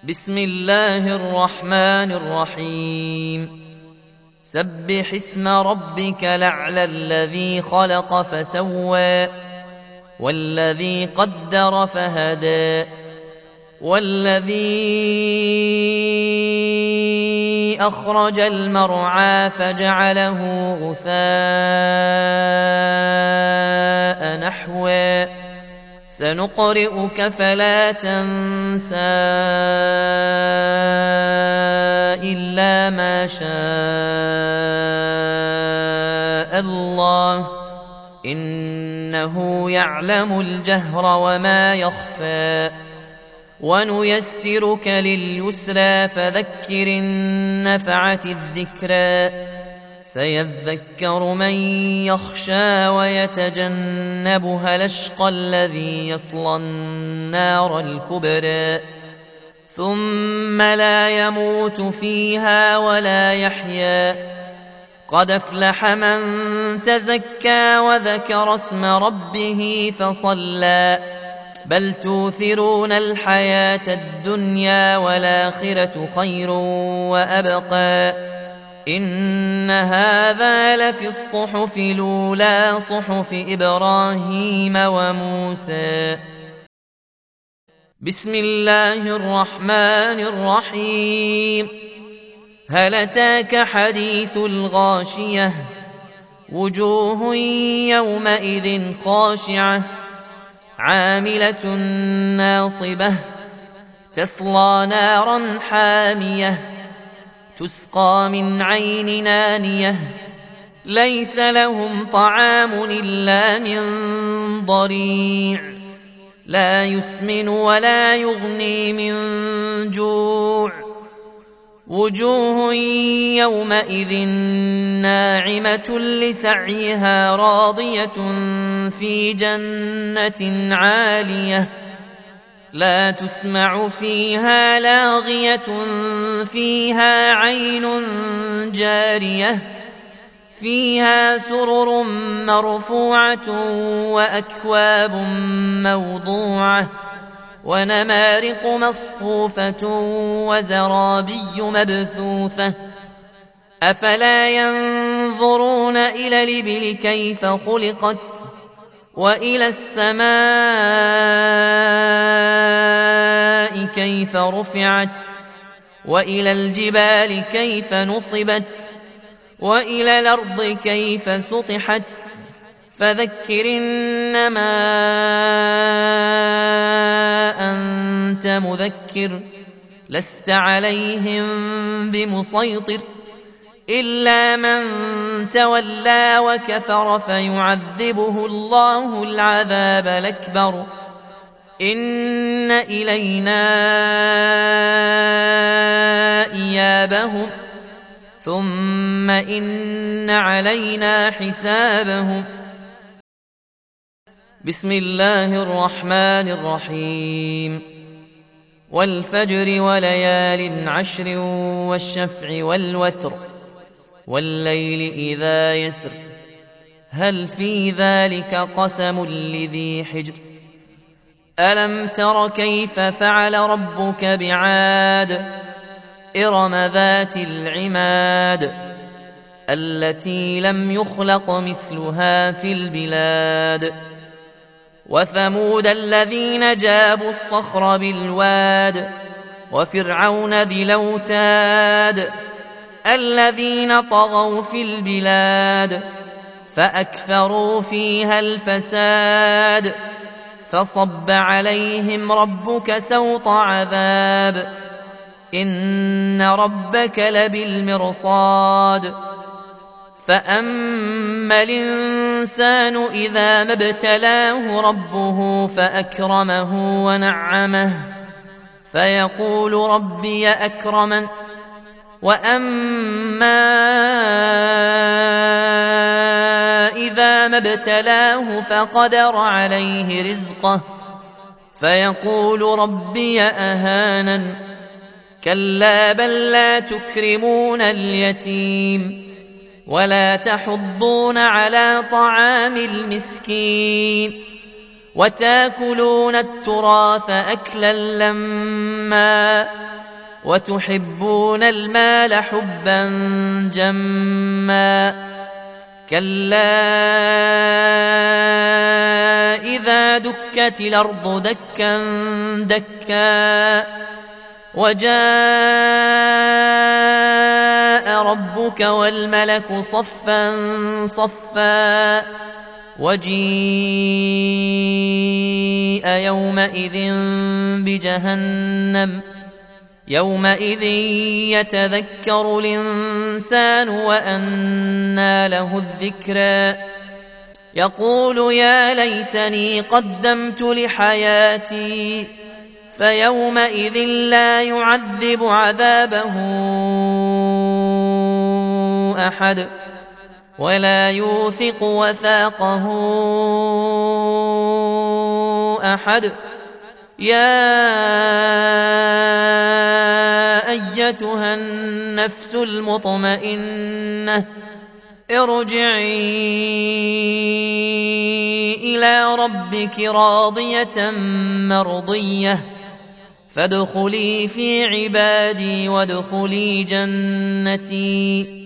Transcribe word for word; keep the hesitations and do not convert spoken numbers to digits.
بسم الله الرحمن الرحيم سبح اسم ربك الأعلى الذي خلق فسوى والذي قدر فهدى والذي أخرج المرعى فجعله غثاء نحوا سنقرئك فلا تنسى إلا ما شاء الله إنه يعلم الجهر وما يخفى ونيسرك لليسرى فذكر إن نفعت الذكرى سيذكر من يخشى ويتجنبها الأشقى الذي يصلى النار الكبرى ثم لا يموت فيها ولا يحيا قد أفلح من تزكى وذكر اسم ربه فصلى بل توثرون الحياة الدنيا والآخرة خير وأبقى إن هذا لفي الصحف الأولى صحف إبراهيم وموسى بسم الله الرحمن الرحيم هل أتاك حديث الغاشية وجوه يومئذ خاشعة عاملة ناصبة تصلى نارا حامية تسقى من عين نانية ليس لهم طعام إلا من ضريع لا يسمن ولا يغني من جوع وجوه يومئذ ناعمة لسعيها راضية في جنة عالية لا تسمع فيها لاغية فيها عين جارية فيها سرر مرفوعة وأكواب موضوعة ونمارق مصفوفة وزرابي مبثوثة أفلا ينظرون إلى الإبل كيف خلقت وإلى السماء كيف رفعت وإلى الجبال كيف نصبت وإلى الأرض كيف سطحت فذكر إنما أنت مذكر لست عليهم بمسيطر إلا من تولى وكفر فيعذبه الله العذاب الأكبر إن إلينا إيابهم ثم إن علينا حسابهم بسم الله الرحمن الرحيم والفجر وليال عشر والشفع والوتر والليل إذا يسر هل في ذلك قسم لذي حجر ألم تر كيف فعل ربك بعاد إرم ذات العماد التي لم يخلق مثلها في البلاد وثمود الذين جابوا الصخر بالواد وفرعون ذي الأوتاد الذين طغوا في البلاد فأكثروا فيها الفساد فصب عليهم ربك سوط عذاب إن ربك لبالمرصاد فأما الإنسان إذا ما ابتلاه ربه فأكرمه ونعمه فيقول ربي أكرمن وأما إذا ما ابتلاه فقدر عليه رزقه فيقول ربي أهانن كلا بل لا تكرمون اليتيم ولا تحضون على طعام المسكين وتاكلون التراث أكلا لما وتحبون المال حبا جما كلا إذا دكت الأرض دكا دكا وجاء ربك والملك صفا صفا وجيء يومئذ بجهنم يومئذ يتذكر الإنسان وأنى له الذكرى يقول يا ليتني قدمت لحياتي فيومئذ لا يعذب عذابه أحد ولا يوثق وثاقه أحد يا أيتها النفس المطمئنة ارجعي إلى ربك راضية مرضية فادخلي في عبادي وادخلي جنتي